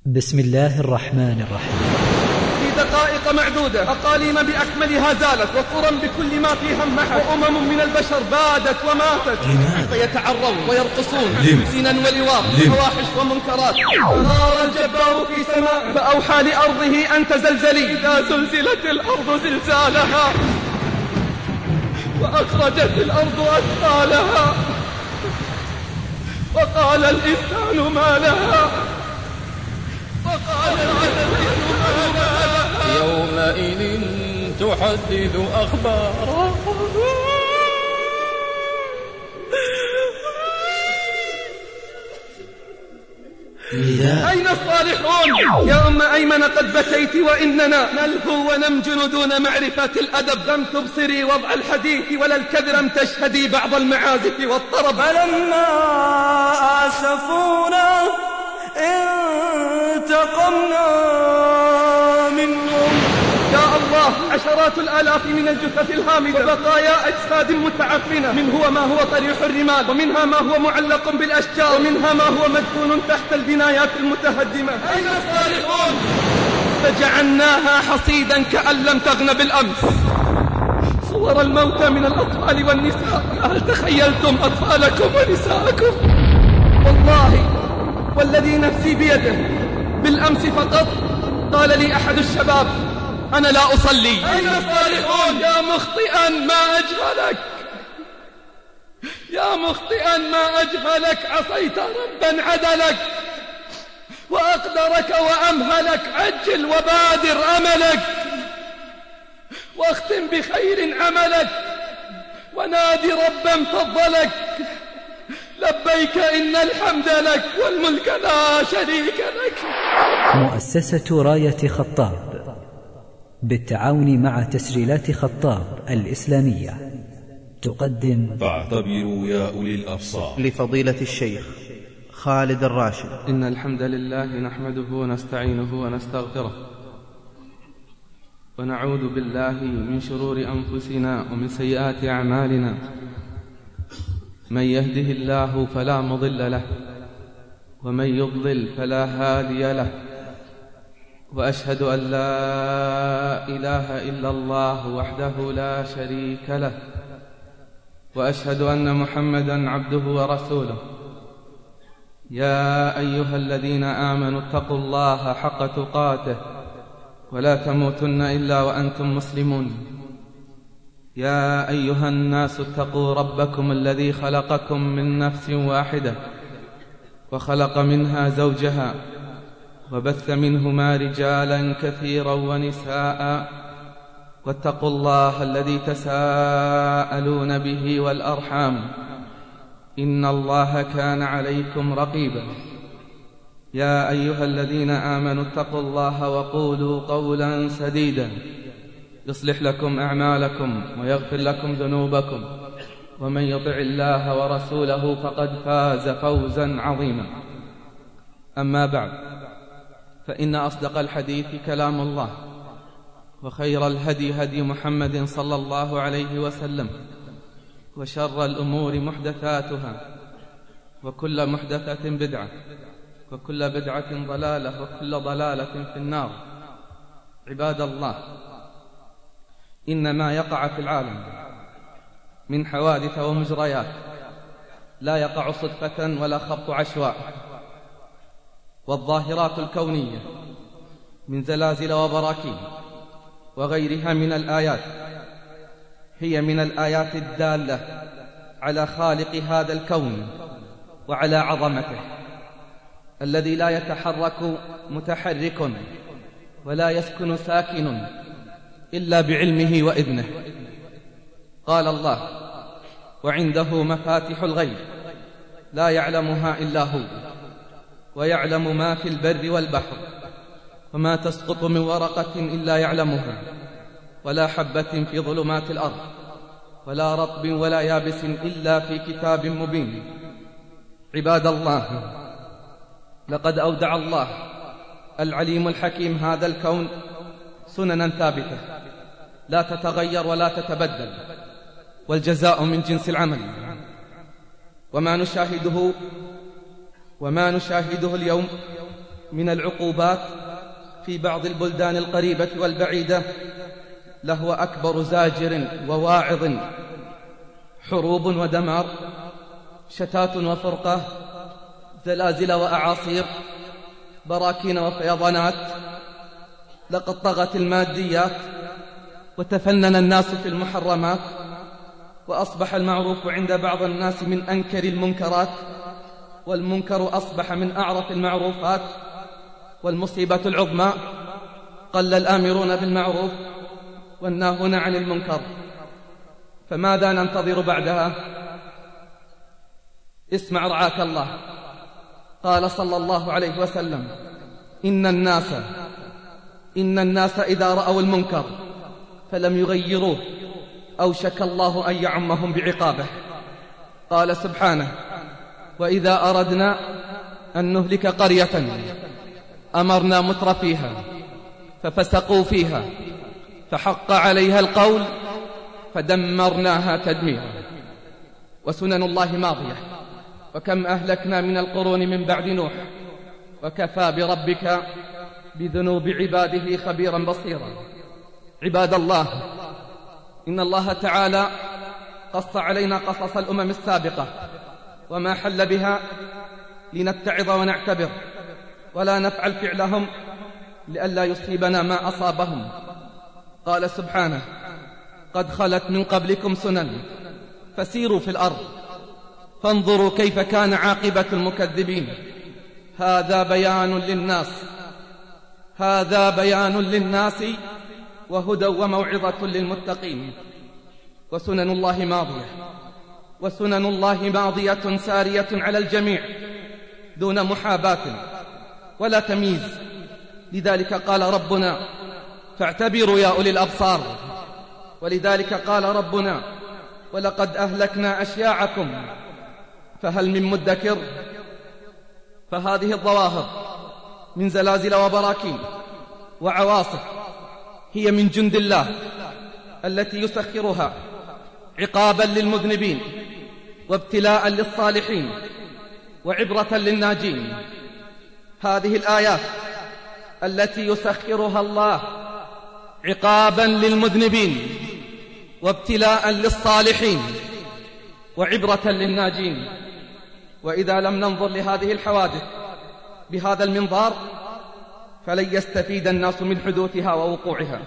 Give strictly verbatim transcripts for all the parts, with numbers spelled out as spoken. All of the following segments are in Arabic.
بسم الله الرحمن الرحيم. في دقائق معدودة أقاليم بأكملها زالت، وقرى بكل ما فيها محت، وأمم من البشر بادت وماتت. فيتعرون ويرقصون زنا ولواط وفواحش ومنكرات. قرار الجبار في سماء فأوحى لأرضه أن تزلزلي إذا زلزلت الأرض زلزالها وأخرجت الأرض أثقالها وقال الإنسان ما لها وقال الإنسان ما لها يومئذ تحدث أخبارها أين الصالحون؟ يا أم أيمن قد بكيت وإننا نلهو ونمجن دون معرفة الأدب. لم تبصري وضع الحديث ولا الكذب، لم تشهدي بعض المعازف والطرب. فلما آسفونا انتقمنا منهم. يا الله، عشرات الآلاف من الجثث الهامدة وبقايا أجساد متعفنة، من هو ما هو طريح الرمال، ومنها ما هو معلق بالأشجار، ومنها ما هو مدفون تحت البنايات المتهدمة. أين الصالحون؟ فجعلناها حصيدا كأن لم تغن بالأمس. صور الموتى من الأطفال والنساء، هل تخيلتم أطفالكم ونساءكم؟ والله والذي نفسي بيده، بالأمس فقط قال لي أحد الشباب: أنا لا أصلي. أين الصالحون؟ يا مخطئا ما أجهلك، يا مخطئا ما أجهلك، عصيت ربا عدلك وأقدرك وأمهلك. عجل وبادر أملك واختم بخير عملك، ونادي ربا فضلك. لبيك إن الحمد لك والملك لا شريك لك. مؤسسة راية خطاب بالتعاون مع تسجيلات خطاب الإسلامية تقدم فاعتبروا يا أولي الأبصار لفضيلة الشيخ خالد الراشد. إن الحمد لله نحمده ونستعينه ونستغفره، ونعوذ بالله من شرور أنفسنا ومن سيئات أعمالنا. من يهده الله فلا مضل له، ومن يضلل فلا هادي له، وأشهد أن لا إله إلا الله وحده لا شريك له، وأشهد أن محمدًا عبده ورسوله. يا أيها الذين آمنوا اتقوا الله حق تقاته ولا تموتن إلا وأنتم مسلمون. يا أيها الناس اتقوا ربكم الذي خلقكم من نفس واحدة وخلق منها زوجها وبث منهما رجالا كثيرا ونساء، واتقوا الله الذي تساءلون به والأرحام، إن الله كان عليكم رقيبا. يا أيها الذين آمنوا اتقوا الله وقولوا قولا سديدا يصلح لكم أعمالكم ويغفر لكم ذنوبكم، ومن يطع الله ورسوله فقد فاز فوزا عظيما. أما بعد، فإن أصدق الحديث كلام الله، وخير الهدي هدي محمد صلى الله عليه وسلم، وشر الأمور محدثاتها، وكل محدثة بدعة، وكل بدعة ضلالة، وكل ضلالة في النار. عباد الله، إن ما يقع في العالم من حوادث ومجريات لا يقع صدفة ولا خبط عشواء، والظاهرات الكونية من زلازل وبراكين وغيرها من الآيات هي من الآيات الدالة على خالق هذا الكون وعلى عظمته، الذي لا يتحرك متحرك ولا يسكن ساكن إلا بعلمه وإذنه. قال الله: وعنده مفاتح الغيب لا يعلمها إلا هو، ويعلم ما في البر والبحر، وما تسقط من ورقة إلا يعلمها، ولا حبة في ظلمات الأرض، ولا رطب ولا يابس إلا في كتاب مبين. عباد الله، لقد أودع الله العليم الحكيم هذا الكون سننا ثابتة لا تتغير ولا تتبدل، والجزاء من جنس العمل. وما نشاهده وما نشاهده اليوم من العقوبات في بعض البلدان القريبة والبعيدة لهو أكبر زاجر وواعظ، حروب ودمار، شتات وفرقة، زلازل وأعاصير، براكين وفيضانات. لقد طغت الماديات وتفنن الناس في المحرمات، وأصبح المعروف عند بعض الناس من أنكر المنكرات، والمنكر أصبح من أعرف المعروفات. والمصيبة العظمى قل الآمرون بالمعروف والناهون عن المنكر، فماذا ننتظر بعدها؟ اسمع رعاك الله. قال صلى الله عليه وسلم: إن الناس إن الناس إذا رأوا المنكر فلم يغيروه أوشك الله أن يعمهم بعقابه. قال سبحانه: وإذا أردنا أن نهلك قرية أمرنا متر فيها ففسقوا فيها فحق عليها القول فدمرناها تدميرا. وسنن الله ماضية، وكم أهلكنا من القرون من بعد نوح، وكفى بربك بذنوب عباده خبيرا بصيرا. عباد الله، إن الله تعالى قص علينا قصص الأمم السابقة وما حل بها لنتعظ ونعتبر، ولا نفعل فعلهم لئلا يصيبنا ما أصابهم. قال سبحانه: قد خلت من قبلكم سنن فسيروا في الأرض فانظروا كيف كان عاقبة المكذبين. هذا بيان للناس هذا بيان للناس وهدى وموعظة للمتقين. وسنن الله ماضية وسنن الله ماضية سارية على الجميع دون محاباة ولا تمييز. لذلك قال ربنا: فاعتبروا يا أولي الأبصار. ولذلك قال ربنا: ولقد أهلكنا أشياعكم فهل من مدكر. فهذه الظواهر من زلازل وبراكين وعواصف هي من جند الله التي يسخرها عقابا للمذنبين وابتلاء للصالحين وعبرة للناجين. هذه الآيات التي يسخرها الله عقابا للمذنبين وابتلاء للصالحين وعبرة للناجين. وإذا لم ننظر لهذه الحوادث بهذا المنظار فلن يستفيد الناس من حدوثها ووقوعها.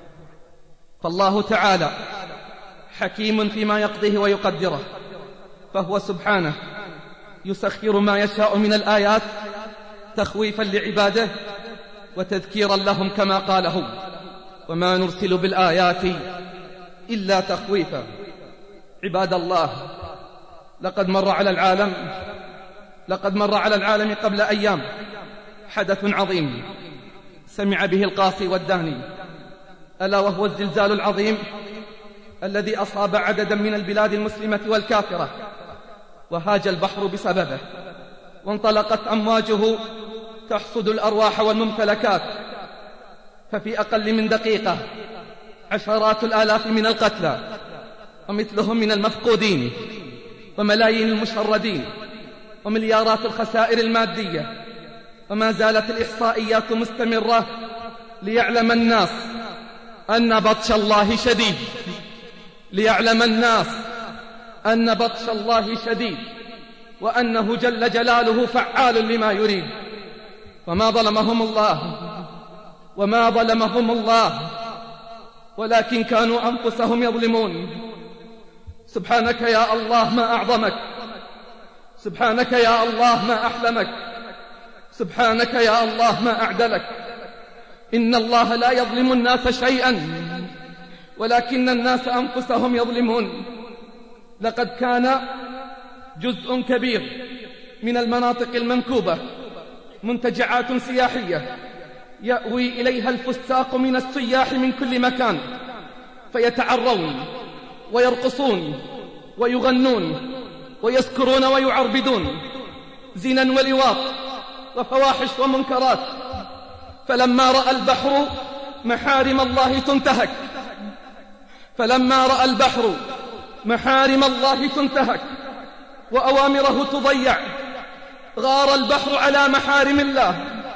فالله تعالى حكيم فيما يقضيه ويقدره، فهو سبحانه يسخر ما يشاء من الآيات تخويفا لعباده وتذكيرا لهم، كما قال هو: وما نرسل بالآيات إلا تخويفا. عباد الله، لقد مر على العالم لقد مر على العالم قبل أيام حدث عظيم سمع به القاصي والداني، ألا وهو الزلزال العظيم الذي أصاب عددا من البلاد المسلمة والكافرة، وهاج البحر بسببه، وانطلقت أمواجه تحصد الأرواح والممتلكات. ففي أقل من دقيقة عشرات الآلاف من القتلى ومثلهم من المفقودين، وملايين المشردين، ومليارات الخسائر المادية. وما زالت الإحصائيات مستمرة ليعلم الناس أن بطش الله شديد ليعلم الناس أن بطش الله شديد وأنه جل جلاله فعال لما يريد. وما ظلمهم الله وما ظلمهم الله ولكن كانوا أنفسهم يظلمون. سبحانك يا الله ما أعظمك، سبحانك يا الله ما أحلمك، سبحانك يا الله ما أعدلك. إن الله لا يظلم الناس شيئا ولكن الناس أنفسهم يظلمون. لقد كان جزء كبير من المناطق المنكوبة منتجعات سياحية يأوي إليها الفساق من السياح من كل مكان، فيتعرون ويرقصون ويغنون ويسكرون ويعربدون، زنا ولواط وفواحش ومنكرات. فلما رأى البحر محارم الله تنتهك فلما رأى البحر محارم الله تنتهك وأوامره تضيع، غار البحر على محارم الله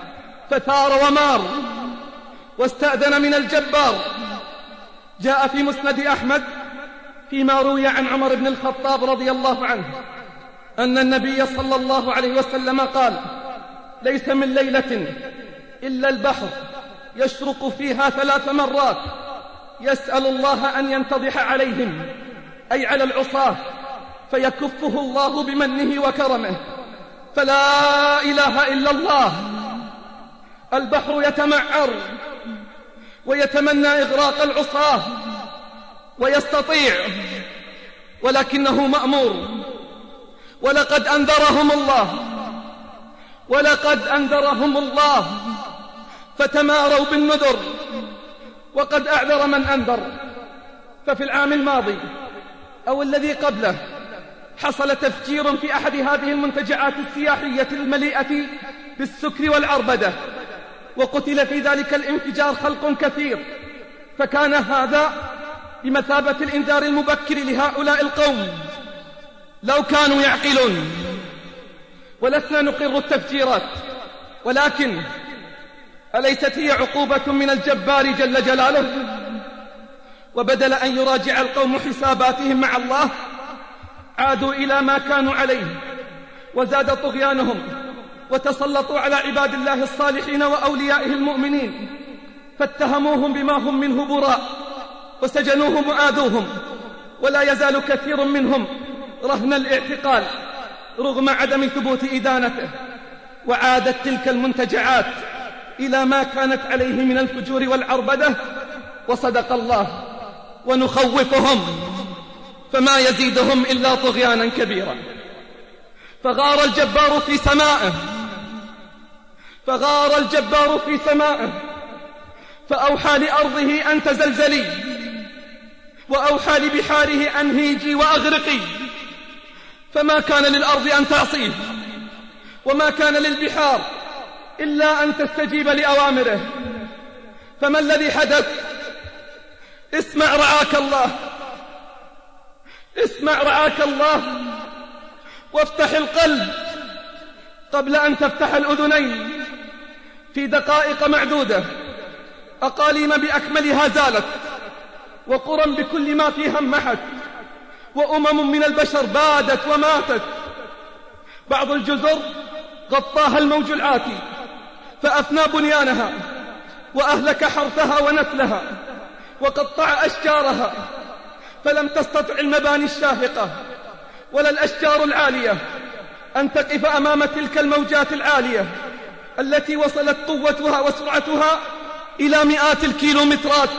فثار ومار واستأذن من الجبار. جاء في مسند أحمد فيما روي عن عمر بن الخطاب رضي الله عنه أن النبي صلى الله عليه وسلم قال: ليس من ليلة إلا البحر يشرق فيها ثلاث مرات يسأل الله أن ينتضح عليهم، أي على العصاة، فيكفه الله بمنه وكرمه. فلا إله إلا الله. البحر يتمعر ويتمنى إغراق العصاة ويستطيع، ولكنه مأمور. ولقد أنذرهم الله ولقد أنذرهم الله فتماروا بالنذر، وقد أعذر من أنذر. ففي العام الماضي أو الذي قبله حصل تفجير في أحد هذه المنتجعات السياحية المليئة بالسكر والعربدة، وقتل في ذلك الانفجار خلق كثير. فكان هذا بمثابة الإنذار المبكر لهؤلاء القوم لو كانوا يعقلون. ولسنا نقر التفجيرات، ولكن أليست هي عقوبة من الجبار جل جلاله؟ وبدل أن يراجع القوم حساباتهم مع الله عادوا إلى ما كانوا عليه وزاد طغيانهم، وتسلطوا على عباد الله الصالحين وأوليائه المؤمنين، فاتهموهم بما هم منه براء، وسجنوهم وآذوهم. ولا يزال كثير منهم رهن الاعتقال رغم عدم ثبوت إدانته. وعادت تلك المنتجعات إلى ما كانت عليه من الفجور والعربدة. وصدق الله: ونخوفهم فما يزيدهم إلا طغيانا كبيرا. فغار الجبار في سمائه فغار الجبار في سمائه فأوحى لأرضه أن تزلزلي، وأوحى لبحاره أن هيجي وأغرقي. فما كان للأرض أن تعصيه، وما كان للبحار إلا أن تستجيب لأوامره. فما الذي حدث؟ اسمع رعاك الله، اسمع رعاك الله، وافتح القلب قبل أن تفتح الأذنين. في دقائق معدودة أقاليم بأكملها زالت، وقرى بكل ما فيها انمحت، وأمم من البشر بادت وماتت. بعض الجزر غطاها الموج العاتي فأفنى بنيانها، وأهلك حرثها ونسلها، وقطع أشجارها، فلم تستطع المباني الشاهقة ولا الأشجار العالية أن تقف أمام تلك الموجات العالية التي وصلت قوتها وسرعتها إلى مئات الكيلومترات.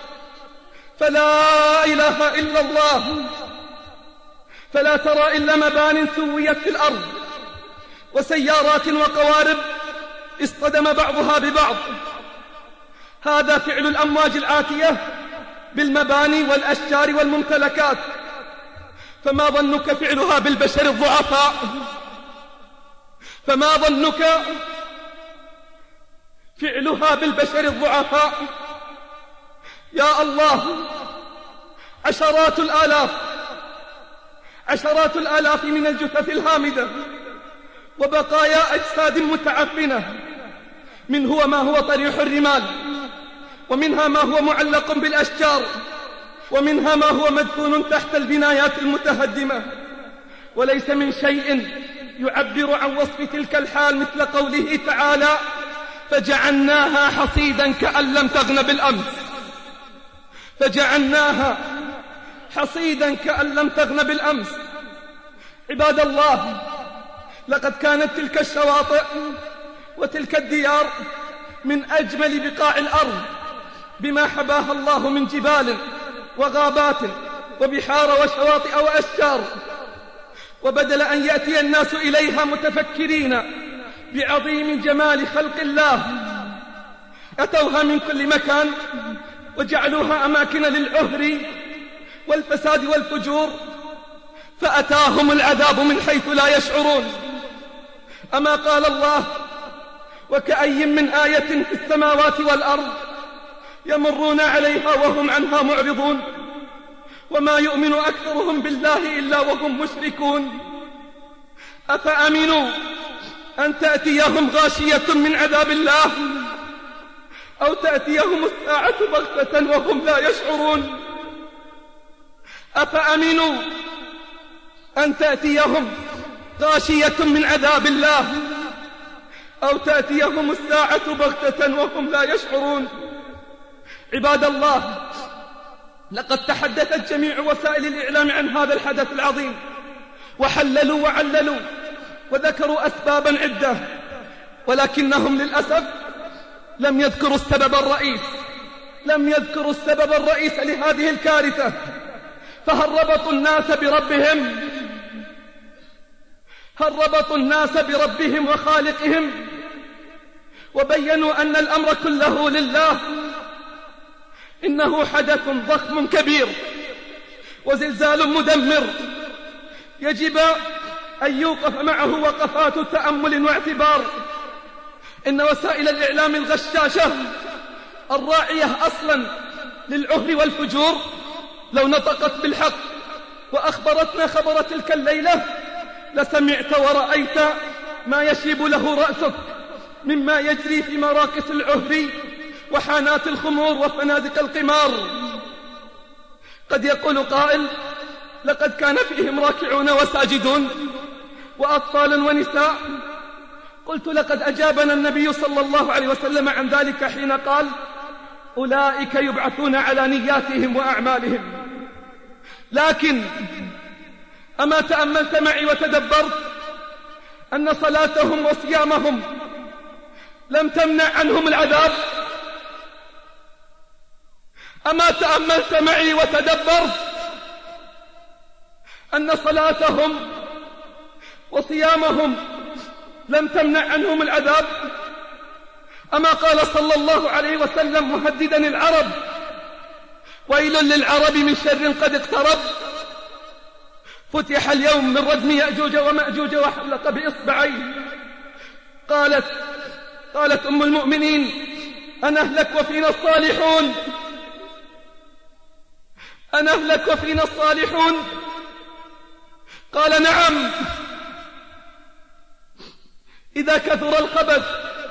فلا إله إلا الله. فلا ترى إلا مبان سويت في الأرض، وسيارات وقوارب اصطدم بعضها ببعض. هذا فعل الأمواج العاتية بالمباني والأشجار والممتلكات، فما ظنك فعلها بالبشر الضعفاء؟ فما ظنك فعلها بالبشر الضعفاء؟ يا الله، عشرات الآلاف عشرات الآلاف من الجثث الهامدة وبقايا أجساد متعفنة، منه ما هو طريح الرمال، ومنها ما هو معلق بالأشجار، ومنها ما هو مدفون تحت البنايات المتهدمة. وليس من شيء يعبر عن وصف تلك الحال مثل قوله تعالى: فجعلناها حصيدا كأن لم تغن بالأمس. فجعلناها حصيدا كأن لم تغن بالأمس. عباد الله، لقد كانت تلك الشواطئ وتلك الديار من أجمل بقاع الأرض بما حباها الله من جبال وغابات وبحار وشواطئ وأشجار. وبدل أن يأتي الناس إليها متفكرين بعظيم جمال خلق الله، أتوها من كل مكان وجعلوها أماكن للعهر والفساد والفجور، فأتاهم العذاب من حيث لا يشعرون. أما قال الله: وكأي من آية في السماوات والأرض يمرون عليها وهم عنها معرضون، وما يؤمن أكثرهم بالله إلا وهم مشركون. أفأمنوا أن تأتيهم غاشية من عذاب الله أو تأتيهم الساعة بغتة وهم لا يشعرون. أفأمنوا أن تأتيهم غاشية من عذاب الله أو تأتيهم الساعة بغتة وهم لا يشعرون. عباد الله، لقد تحدثت جميع وسائل الإعلام عن هذا الحدث العظيم، وحللوا وعللوا وذكروا أسبابا عدة، ولكنهم للأسف لم يذكروا السبب الرئيس لم يذكروا السبب الرئيس لهذه الكارثة. فهل ربطوا الناس بربهم هل ربطوا الناس بربهم وخالقهم وبينوا أن الأمر كله لله؟ إنه حدث ضخم كبير وزلزال مدمر يجب أن يوقف معه وقفات تأمل واعتبار. إن وسائل الإعلام الغشاشة الراعية أصلا للعهر والفجور لو نطقت بالحق وأخبرتنا خبر تلك الليلة لسمعت ورأيت ما يشيب له رأسك مما يجري في مراكز العهر وحانات الخمور وفنادق القمار. قد يقول قائل: لقد كان فيهم راكعون وساجدون وأطفال ونساء. قلت: لقد أجابنا النبي صلى الله عليه وسلم عن ذلك حين قال: أولئك يبعثون على نياتهم وأعمالهم. لكن أما تأملت معي وتدبرت أن صلاتهم وصيامهم لم تمنع عنهم العذاب؟ أما تأملت معي وتدبرت أن صلاتهم وصيامهم لم تمنع عنهم العذاب؟ أما قال صلى الله عليه وسلم مهددا العرب: ويل للعرب من شر قد اقترب. فتح اليوم من ردم يأجوج ومأجوج وحلق بإصبعيه. قالت قالت أم المؤمنين: أنهلك وفينا الصالحون أنهلك وفينا الصالحون؟ قال: نعم، إذا كثر الخبث.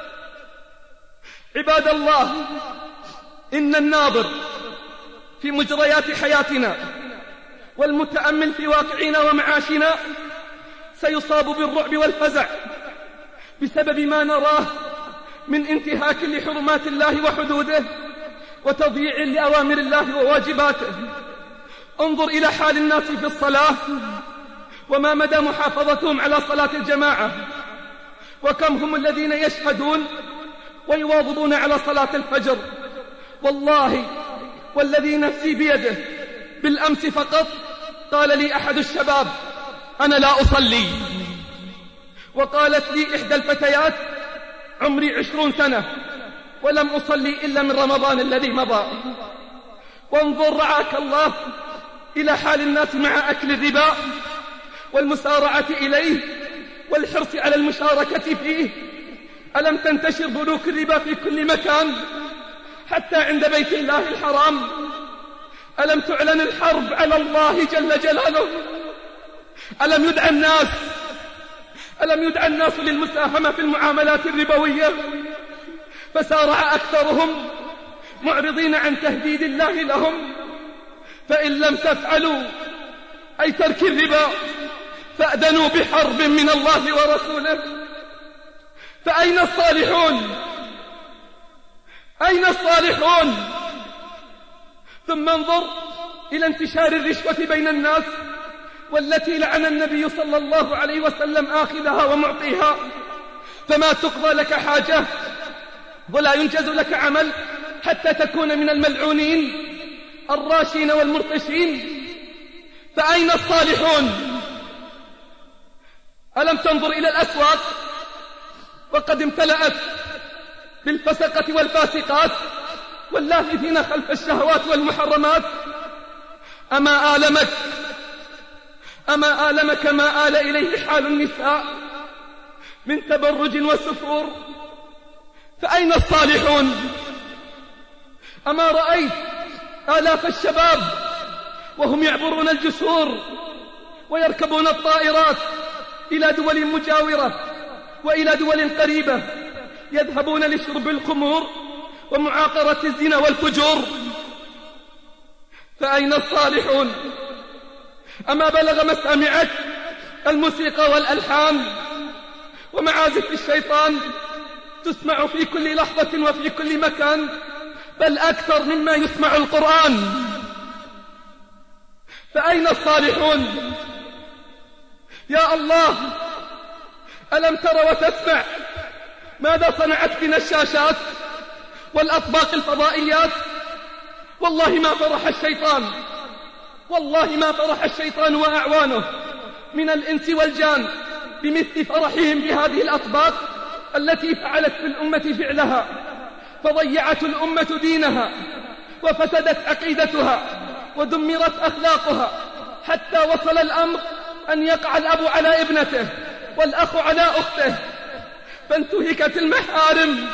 عباد الله، إن الناظر في مجريات حياتنا والمتأمل في واقعنا ومعاشنا سيصاب بالرعب والفزع بسبب ما نراه من انتهاك لحرمات الله وحدوده وتضييع لأوامر الله وواجباته. انظر إلى حال الناس في الصلاة وما مدى محافظتهم على صلاة الجماعة، وكم هم الذين يشهدون ويواظبون على صلاة الفجر. والله والذي نفسي بيده، بالأمس فقط قال لي أحد الشباب: أنا لا أصلي. وقالت لي إحدى الفتيات: عمري عشرون سنة ولم أصلي إلا من رمضان الذي مضى. وانظر رعاك الله إلى حال الناس مع أكل الربا والمسارعة إليه والحرص على المشاركة فيه. ألم تنتشر بنوك الربا في كل مكان حتى عند بيت الله الحرام؟ ألم تعلن الحرب على الله جل جلاله؟ ألم يدعى الناس ألم يدعى الناس للمساهمة في المعاملات الربوية؟ فسارع أكثرهم معرضين عن تهديد الله لهم: فإن لم تفعلوا أي ترك الربا فأذنوا بحرب من الله ورسوله. فأين الصالحون؟ أين الصالحون؟ ثم انظر إلى انتشار الرشوة بين الناس، والتي لعن النبي صلى الله عليه وسلم آخذها ومعطيها. فما تقضى لك حاجة ولا ينجز لك عمل حتى تكون من الملعونين الراشين والمرتشين. فأين الصالحون؟ ألم تنظر إلى الأسواق وقد امتلأت بالفسقة والفاسقات واللاهثين خلف الشهوات والمحرمات؟ أما آلمك أما آلمك ما آل إليه حال النساء من تبرج وسفور؟ فأين الصالحون؟ أما رأيت آلاف الشباب وهم يعبرون الجسور ويركبون الطائرات إلى دول مجاورة وإلى دول قريبة يذهبون لشرب الخمور ومعاقرة الزنا والفجور. فأين الصالحون؟ أما بلغ مسامعك الموسيقى والألحان ومعازف الشيطان تسمع في كل لحظة وفي كل مكان، بل أكثر مما يسمع القرآن. فأين الصالحون؟ يا الله، ألم تر وتسمع ماذا صنعت بنا الشاشات والأطباق الفضائيات؟ والله ما فرح الشيطان، والله ما فرح الشيطان وأعوانه من الإنس والجان بمثل فرحهم بهذه الأطباق التي فعلت في الأمة فعلها، فضيعت الأمة دينها وفسدت عقيدتها ودمرت أخلاقها، حتى وصل الأمر أن يقع الأب على ابنته والأخ على أخته، فانتهكت المحارم.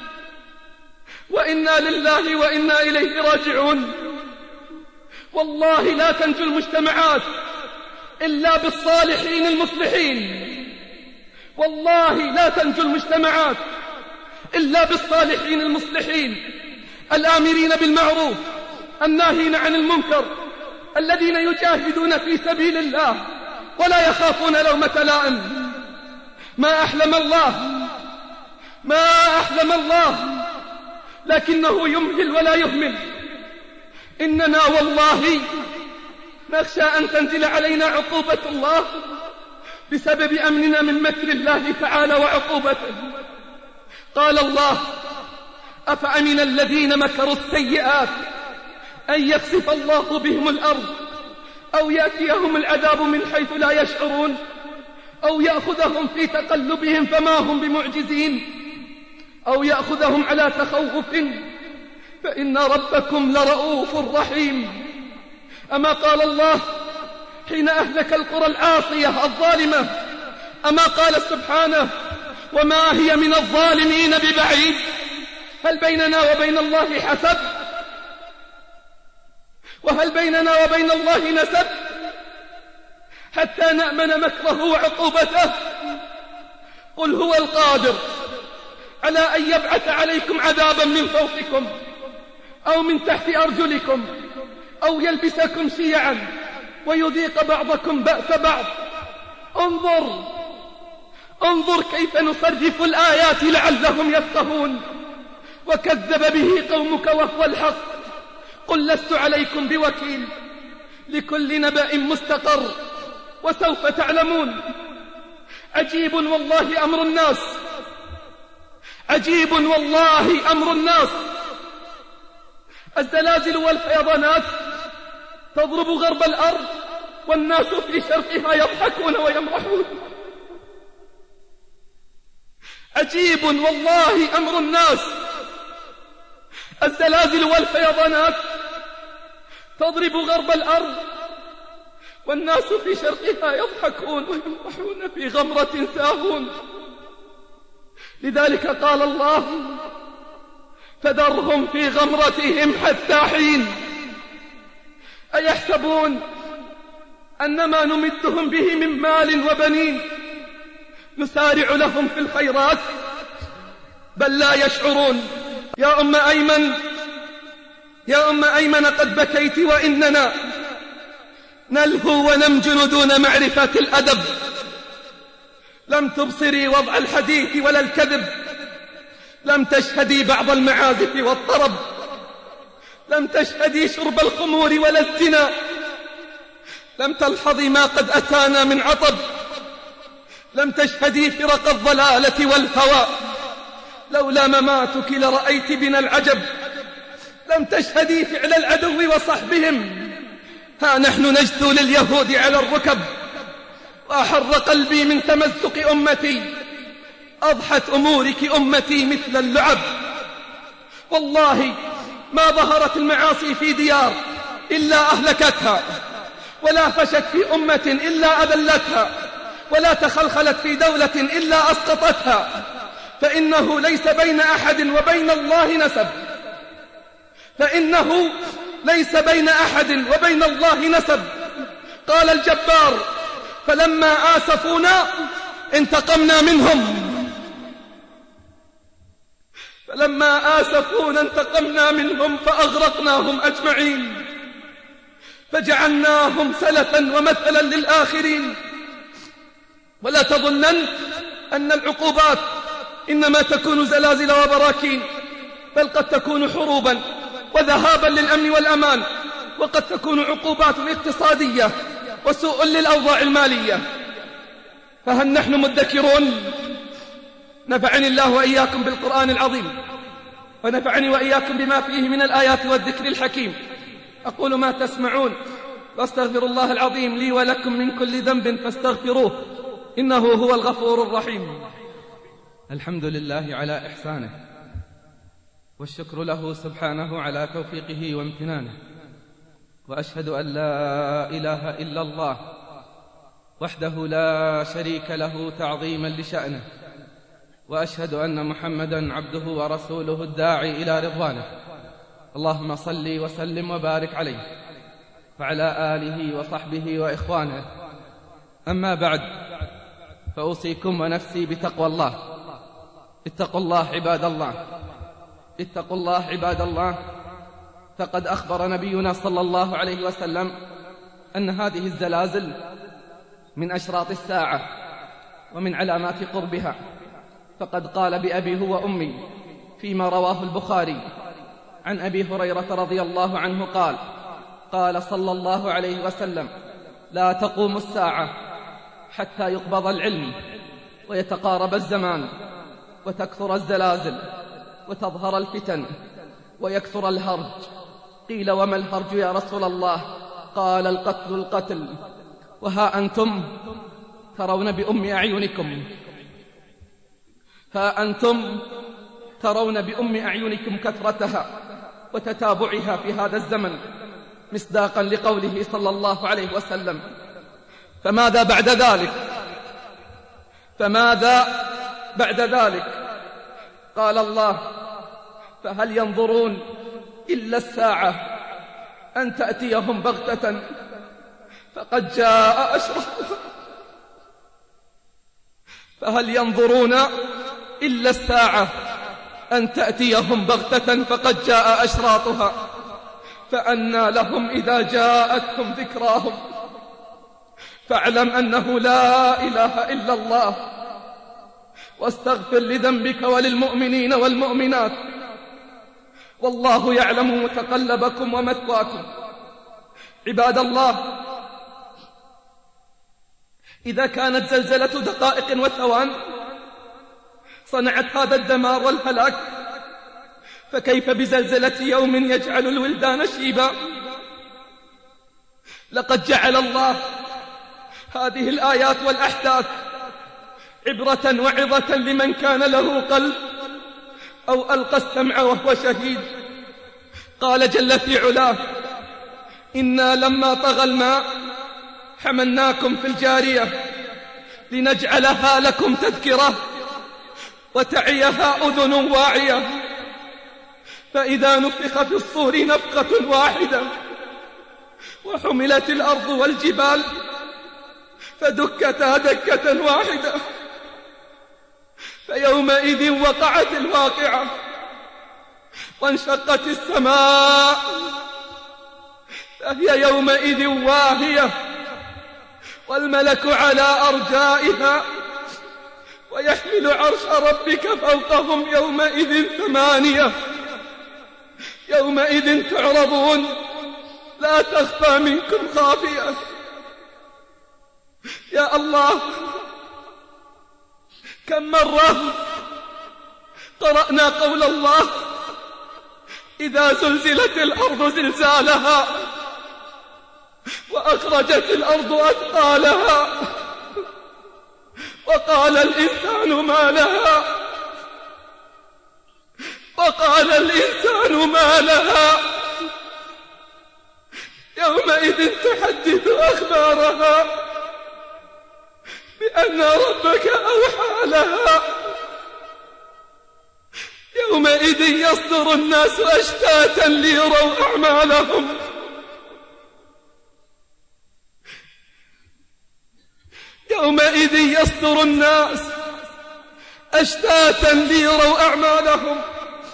وإنا لله وإنا إليه راجعون. والله لا تنجو المجتمعات إلا بالصالحين المصلحين، والله لا تنجو المجتمعات إلا بالصالحين المصلحين الآمرين بالمعروف الناهين عن المنكر، الذين يجاهدون في سبيل الله ولا يخافون لومة لائم. ما أحلم الله، ما أحلم الله، لكنه يمهل ولا يهمل. إننا والله نخشى أن تنزل علينا عقوبة الله بسبب أمننا من مكر الله تعالى وعقوبته. قال الله: أفأمن الذين مكروا السيئات أن يخسف الله بهم الأرض أو يأتيهم العذاب من حيث لا يشعرون أو يأخذهم في تقلبهم فما هم بمعجزين أو يأخذهم على تخوف فإن ربكم لرؤوف رحيم. أما قال الله حين أهلك القرى العاصية الظالمة، أما قال سبحانه: وما هي من الظالمين ببعيد. هل بيننا وبين الله حسب؟ وهل بيننا وبين الله نسب حتى نأمن مكره وعقوبته؟ قل هو القادر على أن يبعث عليكم عذابا من فوقكم أو من تحت أرجلكم أو يلبسكم شيعا ويذيق بعضكم بأس بعض. انظر انظر كيف نصرف الآيات لعلهم يفقهون. وكذب به قومك وهو الحق. قل لست عليكم بوكيل، لكل نبأ مستقر وسوف تعلمون. عجيب والله أمر الناس، عجيب والله أمر الناس. الزلازل والفيضانات تضرب غرب الأرض والناس في شرقها يضحكون ويمرحون. عجيب والله أمر الناس. الزلازل والفيضانات تضرب غرب الأرض والناس في شرقها يضحكون ويمرحون في غمرة ساهون. لذلك قال الله: فذرهم في غمرتهم حتى حين. أيحسبون أن ما نمدهم به من مال وبنين نسارع لهم في الخيرات؟ بل لا يشعرون. يا أم أيمن، يا أم أيمن قد بكيت وإننا نلهو ونمجن دون معرفة الأدب. لم تبصري وضع الحديث ولا الكذب، لم تشهدي بعض المعازف والطرب، لم تشهدي شرب الخمور ولا الزنا، لم تلحظي ما قد أتانا من عطب، لم تشهدي فرق الضلالة والهوى. لولا مماتك لرأيت بنا العجب. لم تشهدي فعل العدو وصحبهم. ها نحن نجثو لليهود على الركب، وأحر قلبي من تمزق أمتي. أضحت أمورك أمتي مثل اللعب. والله ما ظهرت المعاصي في ديار إلا أهلكتها، ولا فشت في أمة إلا أذلتها، ولا تخلخلت في دولة إلا أسقطتها. فإنه ليس بين أحد وبين الله نسب، فإنه ليس بين أحد وبين الله نسب. قال الجبار: فلما آسفونا انتقمنا منهم فلما آسفونا انتقمنا منهم فأغرقناهم أجمعين، فجعلناهم سلفا ومثلا للآخرين. ولا تظنن أن العقوبات إنما تكون زلازل وبراكين، بل قد تكون حروبا وذهابا للأمن والأمان، وقد تكون عقوبات اقتصادية وسوء للأوضاع المالية. فهل نحن مدكرون؟ نفعني الله وإياكم بالقرآن العظيم، ونفعني وإياكم بما فيه من الآيات والذكر الحكيم. أقول ما تسمعون، واستغفر الله العظيم لي ولكم من كل ذنب فاستغفروه، إنه هو الغفور الرحيم. الحمد لله على إحسانه، والشكر له سبحانه على توفيقه وامتنانه، وأشهد أن لا إله إلا الله وحده لا شريك له تعظيما لشأنه، وأشهد أن محمدا عبده ورسوله الداعي إلى رضوانه. اللهم صل وسلم وبارك عليه وعلى آله وصحبه وإخوانه. أما بعد، فأوصيكم ونفسي بتقوى الله. اتقوا الله عباد الله، اتقوا الله عباد الله. فقد أخبر نبينا صلى الله عليه وسلم أن هذه الزلازل من أشراط الساعة ومن علامات قربها. فقد قال بأبي هو أمي فيما رواه البخاري عن أبي هريرة رضي الله عنه قال: قال صلى الله عليه وسلم: لا تقوم الساعة حتى يقبض العلم ويتقارب الزمان وتكثر الزلازل وتظهر الفتن ويكثر الهرج. قيل: وما الهرج يا رسول الله؟ قال: القتل القتل. وها أنتم ترون بأم أعينكم ها أنتم ترون بأم أعينكم كثرتها وتتابعها في هذا الزمن، مصداقا لقوله صلى الله عليه وسلم: فماذا بعد ذلك؟ فماذا بعد ذلك؟ قال الله: فهل ينظرون إلا الساعة أن تأتيهم بغتة فقد جاء أشراطها. فهل ينظرون إلا الساعة أن تأتيهم بغتة فقد جاء أشراطها. فأنى لهم إذا جاءتهم ذكراهم. فاعلم أنه لا إله إلا الله، واستغفر لذنبك وللمؤمنين والمؤمنات، والله يعلم متقلبكم ومثواكم. عباد الله، إذا كانت زلزلة دقائق وثوان صنعت هذا الدمار والهلاك، فكيف بزلزلة يوم يجعل الولدان شيبا؟ لقد جعل الله هذه الآيات والأحداث عبرة وعظة لمن كان له قلب أو ألقى السمع وهو شهيد. قال جل في علاه: إنا لما طغى الماء حملناكم في الجارية لنجعلها لكم تذكرة وتعيها أذن واعية، فإذا نفخ في الصور نفخة واحدة وحملت الأرض والجبال فدكتا دكة واحدة، فيومئذ وقعت الواقعة وانشقت السماء فهي يومئذ واهية والملك على أرجائها ويحمل عرش ربك فوقهم يومئذ ثمانية. يومئذ تعرضون لا تخفى منكم خافية. يا الله، كم مرة قرأنا قول الله: إذا زلزلت الأرض زلزالها وأخرجت الأرض أثقالها وقال الإنسان ما لها وقال الإنسان ما لها يومئذ تحدث أخبارها بأن ربك أوحى لها. يومئذ يصدر الناس أشتاتا ليروا أعمالهم. يومئذ يصدر الناس أشتاتا ليروا أعمالهم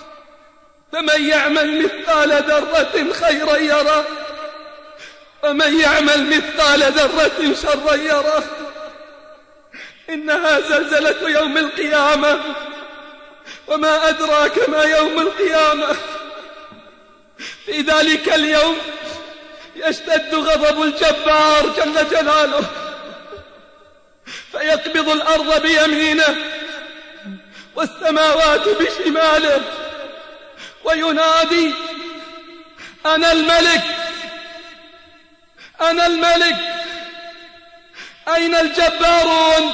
فمن يعمل مثقال ذرة خيرا يره ومن يعمل مثقال ذرة شرا يره. إنها زلزلة يوم القيامة، وما أدراك ما يوم القيامة. في ذلك اليوم يشتد غضب الجبار جل جلاله، فيقبض الأرض بيمينه والسماوات بشماله، وينادي: أنا الملك، أنا الملك، أين الجبارون؟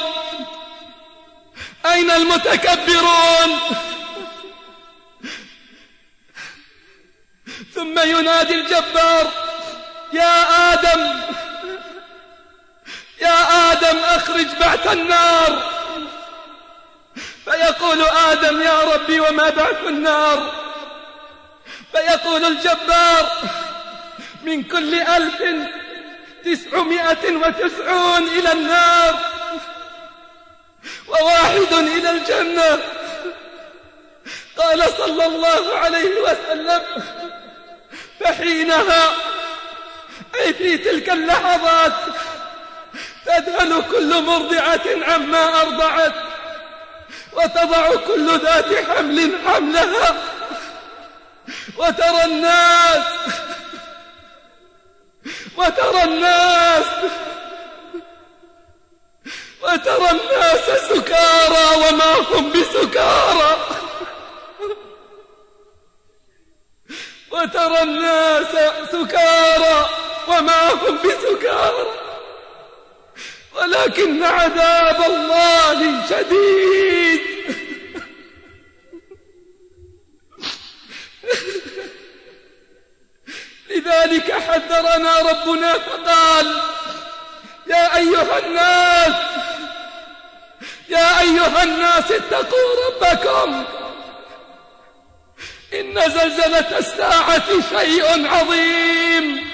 أين المتكبرون؟ ثم ينادي الجبار: يا آدم، يا آدم أخرج بعث النار. فيقول آدم: يا ربي وما بعث النار؟ فيقول الجبار: من كل ألف تسعمائة وتسعون إلى النار وواحد إلى الجنة. قال صلى الله عليه وسلم: فحينها، أي في تلك اللحظات، تذهل كل مرضعة عما أرضعت، وتضع كل ذات حمل حملها، وترى الناس وترى الناس وترى الناس سكارى وما هم بسكارى، وترى الناس سكارى وما هم بسكارى، ولكن عذاب الله شديد. لذلك حذرنا ربنا فقال: يا أيها الناس يا أيها الناس اتقوا ربكم، إن زلزلة الساعة شيء عظيم.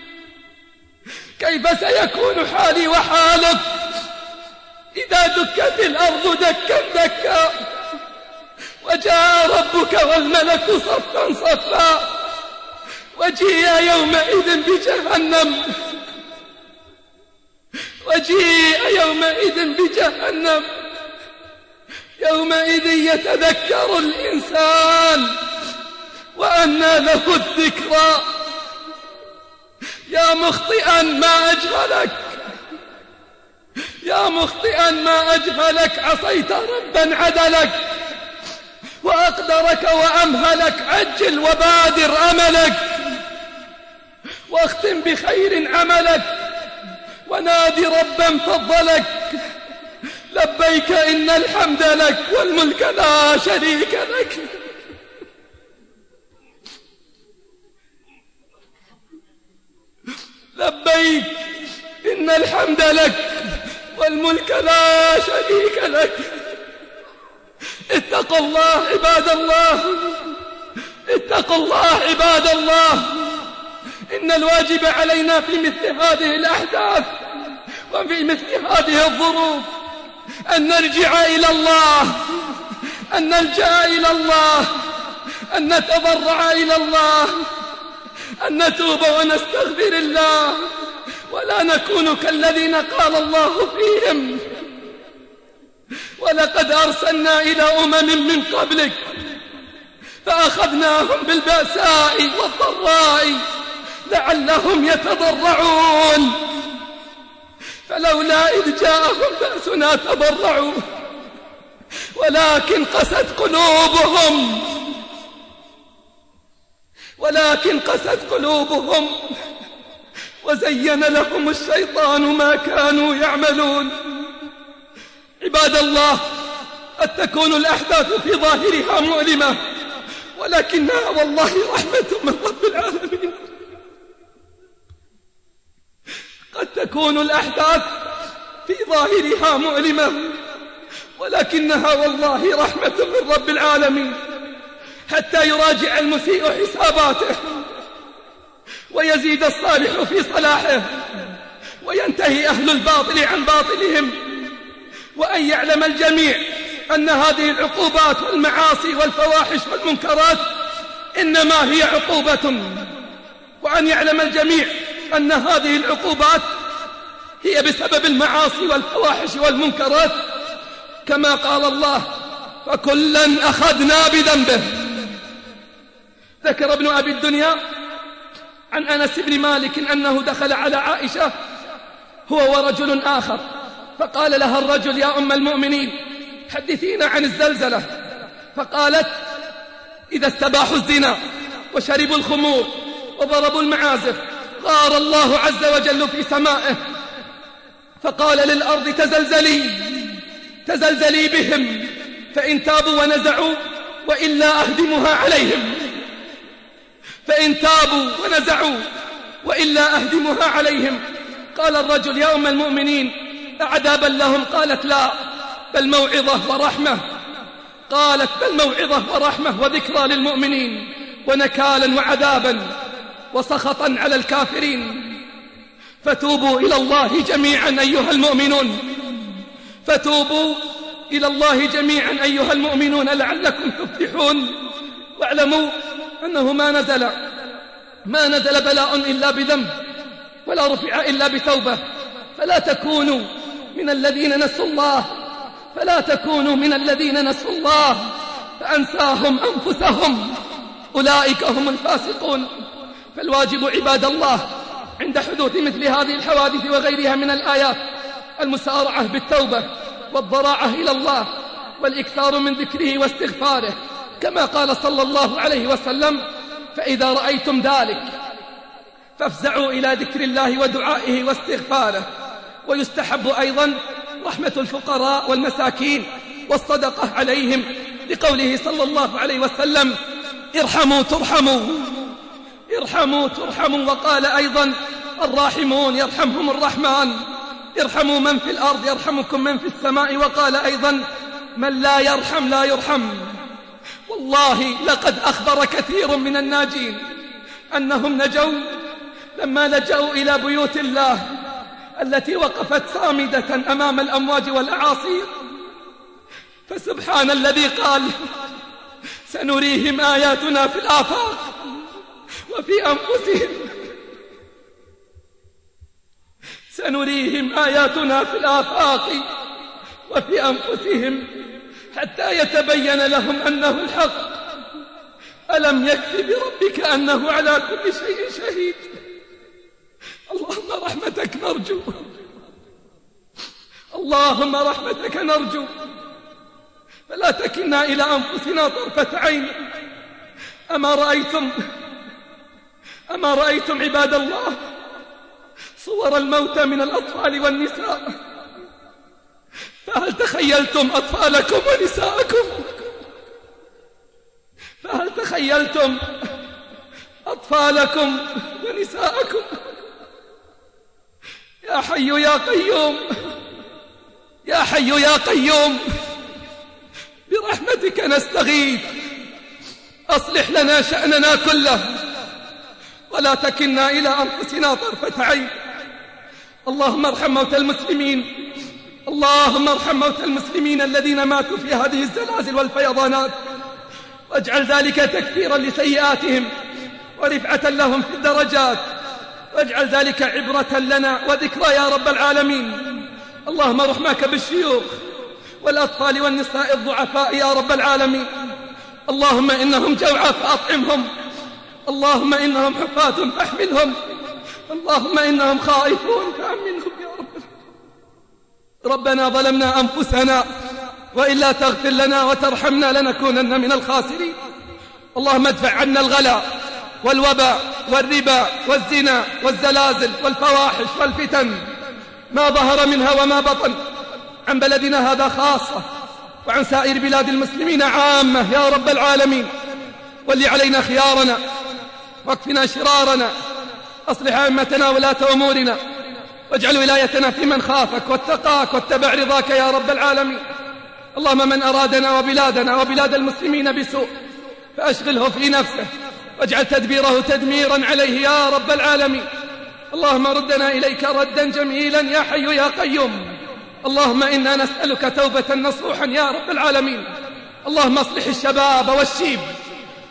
كيف سيكون حالي وحالك إذا دكت الأرض دكا دكا وجاء ربك والملك صفا صفا وجيء يومئذ بجهنم وجيء يومئذ بجهنم يومئذ يتذكر الإنسان وأنى له الذكرى. يا مخطئا ما أجهلك، يا مخطئا ما أجهلك، عصيت ربا عدلك وأقدرك وأمهلك، عجل وبادر أملك واختم بخير عملك ونادي ربا فضلك. لبيك إن الحمد لك والملك لا شريك لك. لبيك إن الحمد لك والملك لا شريك لك. اتقوا الله عباد الله، اتقوا الله عباد الله. إن الواجب علينا في مثل هذه الأحداث وفي مثل هذه الظروف أن نرجع إلى الله، أن نلجأ إلى الله، أن نتضرع إلى الله، أن نتوب ونستغفر الله، ولا نكون كالذين قال الله فيهم: ولقد أرسلنا إلى أمم من قبلك فأخذناهم بالبأساء والضراء لعلهم يتضرعون، فلولا إذ جاءهم بأسنا تضرعوا ولكن قست قلوبهم ولكن قست قلوبهم وزين لهم الشيطان ما كانوا يعملون. عباد الله، قد تكون الأحداث في ظاهرها مؤلمة، ولكنها والله رحمة من رب العالمين. قد تكون الأحداث في ظاهرها مؤلمة، ولكنها والله رحمة من رب العالمين، حتى يراجع المسيء حساباته ويزيد الصالح في صلاحه، وينتهي أهل الباطل عن باطلهم، وأن يعلم الجميع أن هذه العقوبات والمعاصي والفواحش والمنكرات إنما هي عقوبة، وأن يعلم الجميع أن هذه العقوبات هي بسبب المعاصي والفواحش والمنكرات، كما قال الله: فكلا أخذنا بذنبه. ذكر ابن أبي الدنيا عن أنس بن مالك أنه دخل على عائشة هو ورجل آخر، فقال لها الرجل: يا أم المؤمنين حدثينا عن الزلزلة. فقالت: إذا استباحوا الزنا وشربوا الخمور وضربوا المعازف غار الله عز وجل في سمائه، فقال للأرض: تزلزلي تزلزلي بهم، فإن تابوا ونزعوا وإلا أهدمها عليهم، فإن تابوا ونزعوا وإلا أهدمها عليهم. قال الرجل: يا أم المؤمنين أعذابا لهم؟ قالت: لا، بل موعظة ورحمة. قالت: بل موعظة ورحمة وذكرى للمؤمنين، ونكالا وعذابا وسخطا على الكافرين. فتوبوا إلى الله جميعا أيها المؤمنون، فتوبوا إلى الله جميعا أيها المؤمنون لعلكم تفلحون. واعلموا أنه ما نزل ما نزل بلاء إلا بذنب، ولا رفع إلا بتوبة. فلا تكونوا من الذين نسوا الله فلا تكونوا من الذين نسوا الله فأنساهم أنفسهم، أولئك هم الفاسقون. فالواجب عباد الله عند حدوث مثل هذه الحوادث وغيرها من الآيات المسارعة بالتوبة والضراعة إلى الله والإكثار من ذكره واستغفاره، كما قال صلى الله عليه وسلم: فإذا رأيتم ذلك فافزعوا إلى ذكر الله ودعائه واستغفاره. ويستحب أيضا رحمة الفقراء والمساكين والصدقة عليهم، لقوله صلى الله عليه وسلم: ارحموا ترحموا ارحموا ترحموا. وقال أيضا: الراحمون يرحمهم الرحمن، ارحموا من في الأرض يرحمكم من في السماء. وقال أيضا: من لا يرحم لا يرحم. والله لقد أخبر كثير من الناجين أنهم نجوا لما لجأوا إلى بيوت الله التي وقفت صامدة أمام الأمواج والأعاصير. فسبحان الذي قال: سنريهم آياتنا في الآفاق وفي أنفسهم سنريهم آياتنا في الآفاق وفي أنفسهم حتى يتبين لهم أنه الحق. ألم يكف بربك أنه على كل شيء شهيد؟ اللهم رحمتك نرجو، اللهم رحمتك نرجو، فلا تكلنا إلى أنفسنا طرفة عين. أما رأيتم أما رأيتم عباد الله صور الموتى من الأطفال والنساء؟ فهل تخيلتم أطفالكم ونساءكم؟ فهل تخيلتم أطفالكم ونساءكم؟ يا حي يا قيوم، يا حي يا قيوم، برحمتك نستغيث، أصلح لنا شأننا كله ولا تكلنا إلى أنفسنا طرفة عين. اللهم ارحم موتى المسلمين، اللهم ارحم موتى المسلمين الذين ماتوا في هذه الزلازل والفيضانات، واجعل ذلك تكفيرا لسيئاتهم ورفعة لهم في الدرجات، واجعل ذلك عبرة لنا وذكرى يا رب العالمين. اللهم رحمك بالشيوخ والأطفال والنساء الضعفاء يا رب العالمين. اللهم إنهم جوعى فأطعمهم، اللهم إنهم حفاة فاحملهم، اللهم إنهم خائفون فأمنهم يا رب. ربنا ظلمنا أنفسنا وإلا تغفر لنا وترحمنا لنكونن من الخاسرين. اللهم ادفع عنا الغلا والوباء والربا والزنا والزلازل والفواحش والفتن ما ظهر منها وما بطن عن بلدنا هذا خاصة وعن سائر بلاد المسلمين عامة يا رب العالمين. ولي علينا خيارنا واكفنا شرارنا، أصلح أئمتنا ولاة أمورنا، واجعل ولايتنا في من خافك واتقاك واتبع رضاك يا رب العالمين. اللهم من أرادنا وبلادنا وبلاد المسلمين بسوء فأشغله في نفسه واجعل تدبيره تدميرا عليه يا رب العالمين. اللهم ردنا إليك ردا جميلا يا حي يا قيوم. اللهم إنا نسألك توبة نصوحا يا رب العالمين. اللهم اصلح الشباب والشيب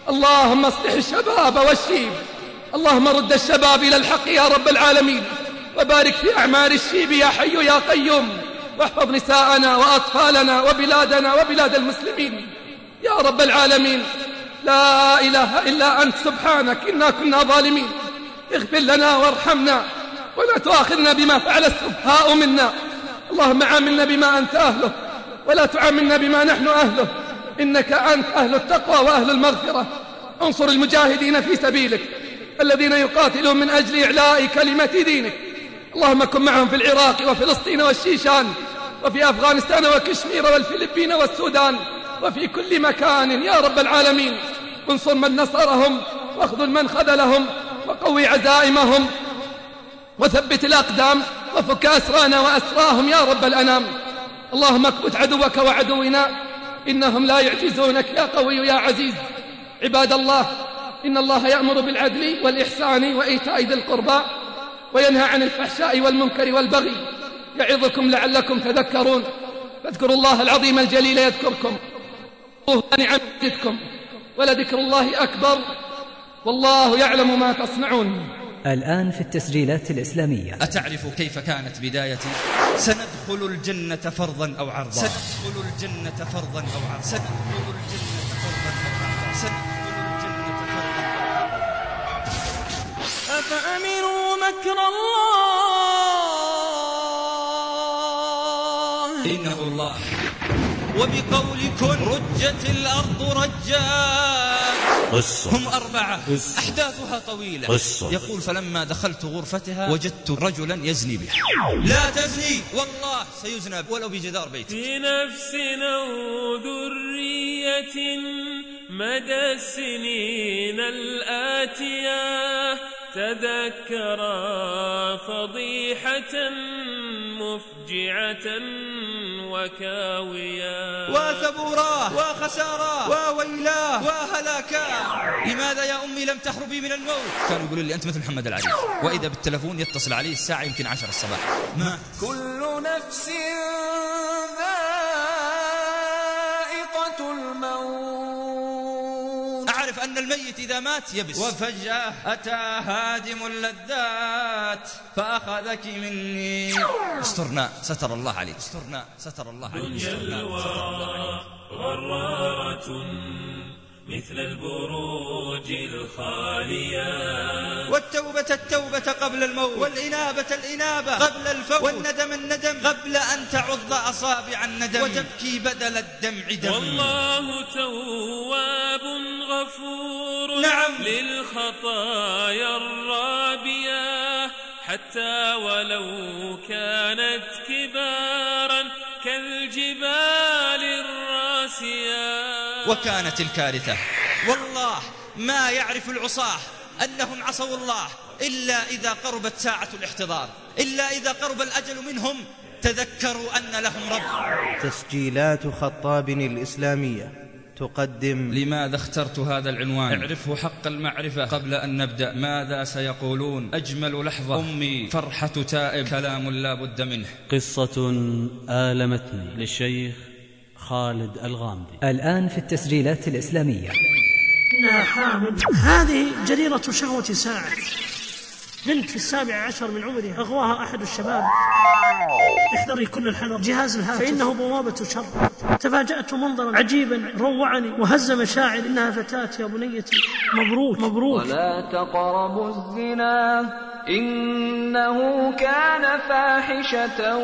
اللهم اصلح الشباب والشيب، اللهم رد الشباب إلى الحق يا رب العالمين، وبارك في أعمار الشيب يا حي يا قيوم، واحفظ نساءنا وأطفالنا وبلادنا وبلاد المسلمين يا رب العالمين. لا إله إلا أنت سبحانك إنا كنا ظالمين، اغفر لنا وارحمنا ولا تؤاخذنا بما فعل السفهاء منا. اللهم عاملنا بما أنت أهله ولا تعاملنا بما نحن أهله، إنك أنت أهل التقوى وأهل المغفرة. انصر المجاهدين في سبيلك الذين يقاتلون من أجل إعلاء كلمة دينك، اللهم كن معهم في العراق وفلسطين والشيشان وفي أفغانستان وكشمير والفلبين والسودان وفي كل مكان يا رب العالمين. انصر من نصرهم واخذل من خذلهم وقوي عزائمهم وثبت الأقدام وفك أسرانا وأسراهم يا رب الأنام. اللهم اكبت عدوك وعدونا إنهم لا يعجزونك يا قوي يا عزيز. عباد الله، إن الله يأمر بالعدل والإحسان وإيتاء ذي القربى وينهى عن الفحشاء والمنكر والبغي، يعظكم لعلكم تذكرون. فاذكروا الله العظيم الجليل يذكركم، نعم يزدكم، ولذكر الله أكبر، والله يعلم ما تصنعون. الآن في التسجيلات الإسلامية. أتعرف كيف كانت بدايتي؟ سندخل الجنة فرضا أو عرضا، سندخل الجنة فرضا أو عرضا، سندخل الجنة فرضا أو عرضا، سندخل الجنة فرضا أو عرضا. أفأمنوا مكر الله إنه الله، وبقول كن رجت الأرض رجا. قصة. هم أربعة قصة. أحداثها طويلة قصة. يقول فلما دخلت غرفتها وجدت رجلا يزني بها. لا تزني والله سيزنى ولو بجدار بيتك. في نفس أو ذرية مدى السنين الآتية تذكرا فضيحة مفجعة وكاويا. وثبوراه وخساراه وويلاه وهلاكاه. لماذا يا أمي لم تهربي من الموت؟ كانوا يقولون لي أنت مثل محمد العريف، وإذا بالتلفون يتصل عليه الساعة يمكن عشر الصباح. ما كل نفس ذائقة الموت. أعرف أن الميت إذا مات يبس، وفجأة أتى هادم اللذات فأخذك مني. استرنا ستر الله عليك، استرنا ستر الله عليك. دنيا غرارة مثل البروج الخالية، والتوبة التوبة قبل الموت، والإنابة الإنابة قبل الفوت، والندم الندم قبل أن تعض أصابع الندم، وتبكي بدل الدمع دم. والله تواب غفور نعم للخطايا الرابية، حتى ولو كانت كبارا كالجبال الراسية. وكانت الكارثة والله ما يعرف العصاة أنهم عصوا الله إلا إذا قربت ساعة الاحتضار، إلا إذا قرب الأجل منهم تذكروا أن لهم رب. تسجيلات خطاب الإسلامية تقدم. لماذا اخترت هذا العنوان؟ اعرفه حق المعرفة قبل أن نبدأ. ماذا سيقولون؟ أجمل لحظة أمي فرحة تائب، كلام لا بد منه. قصة آلمتني للشيخ خالد الغامدي. الآن في التسجيلات الإسلامية. إنها حامل، هذه جريرة شهوة ساعة. بنت في السابع عشر من عمرها أغواها أحد الشباب. احذري كل الحذر، جهاز الهاتف فإنه بوابة شر. تفاجأت منظرا عجيبا روعني وهز مشاعر. إنها فتاة يا بنيتي، مبروك مبروك. ولا تقربوا الزنا إنه كان فاحشة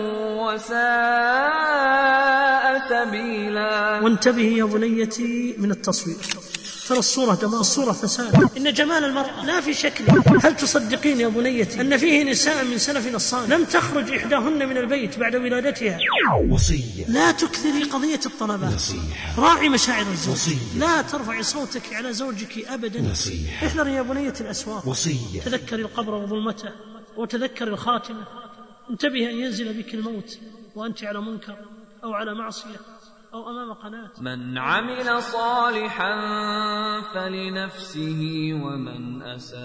وساء سبيلا. وانتبهي يا بنيتي من التصوير، ترى الصورة دماء، الصورة فساد. إن جمال المرأة لا في شكله. هل تصدقين يا بنيتي أن فيه نساء من سلفنا الصالح لم تخرج إحداهن من البيت بعد ولادتها؟ وصية. لا تكثري قضية الطلبات. نصيحة. راعي مشاعر الزوج. وصية. لا ترفعي صوتك على زوجك أبدا. نصيحة. احذري يا بنية الأسواق. وصية. تذكري القبر وظلمته وتذكري الخاتمة. انتبهي أن ينزل بك الموت وأنت على منكر أو على معصية أو أمام قناة. من عمل صالحا فلنفسه ومن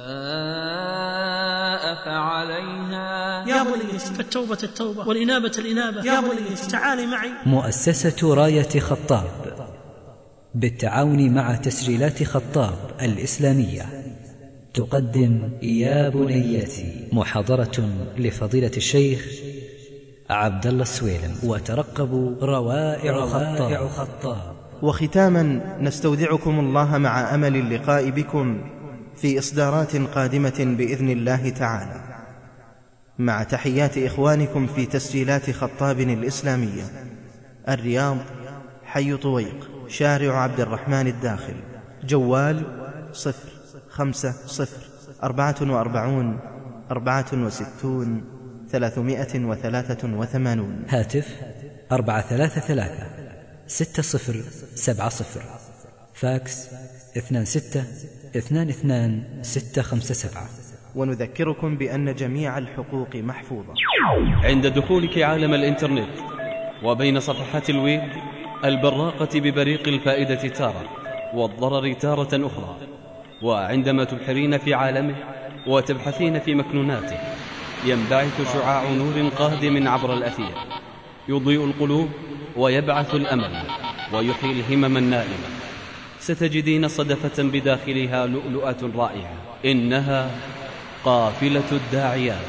أساء فعليها. يا بني فالتوبة التوبة والإنابة الإنابة. يا بني تعالي معي. مؤسسة راية خطاب بالتعاون مع تسجيلات خطاب الإسلامية تقدم يا بنيتي، محاضرة لفضيلة الشيخ عبد الله السويلم. وترقبوا روائع خطاب. خطاب. وختاما نستودعكم الله مع أمل اللقاء بكم في إصدارات قادمة بإذن الله تعالى، مع تحيات إخوانكم في تسجيلات خطاب الإسلامية، الرياض، حي طويق، شارع عبد الرحمن الداخل، جوال صفر خمسة صفر أربعة وأربعون أربعة وستون ثلاثمائة وثلاثة وثمانون، هاتف أربعة ثلاثة ثلاثة ستة صفر سبعة صفر، فاكس اثنان ستة اثنان اثنان ستة خمسة سبعة. ونذكركم بأن جميع الحقوق محفوظة. عند دخولك عالم الإنترنت وبين صفحات الويب البراقة ببريق الفائدة تارة والضرر تارة أخرى، وعندما تبحرين في عالمه وتبحثين في مكنوناته ينبعث شعاع نور قادم عبر الأثير يضيء القلوب ويبعث الأمل ويحيي الهمم النائمة. ستجدين صدفة بداخلها لؤلؤة رائعة، إنها قافلة الداعيات.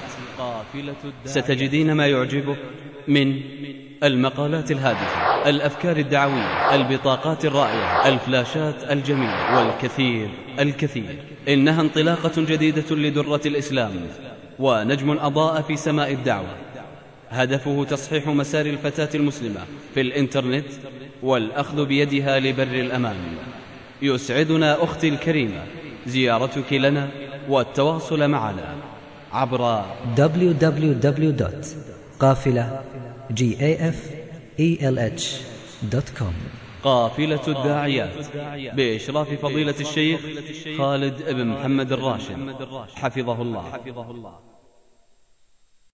ستجدين ما يعجبك من المقالات الهادفة، الأفكار الدعوية، البطاقات الرائعة، الفلاشات الجميلة، والكثير الكثير. إنها انطلاقة جديدة لدرة الإسلام ونجم أضاء في سماء الدعوة، هدفه تصحيح مسار الفتاة المسلمة في الإنترنت والأخذ بيدها لبر الأمان. يسعدنا أختي الكريمة زيارتك لنا والتواصل معنا عبر دبليو دبليو دبليو دوت قافلة جاف إل إتش دوت كوم. قافلة الداعيات بإشراف فضيلة الشيخ خالد بن محمد الراشد حفظه الله.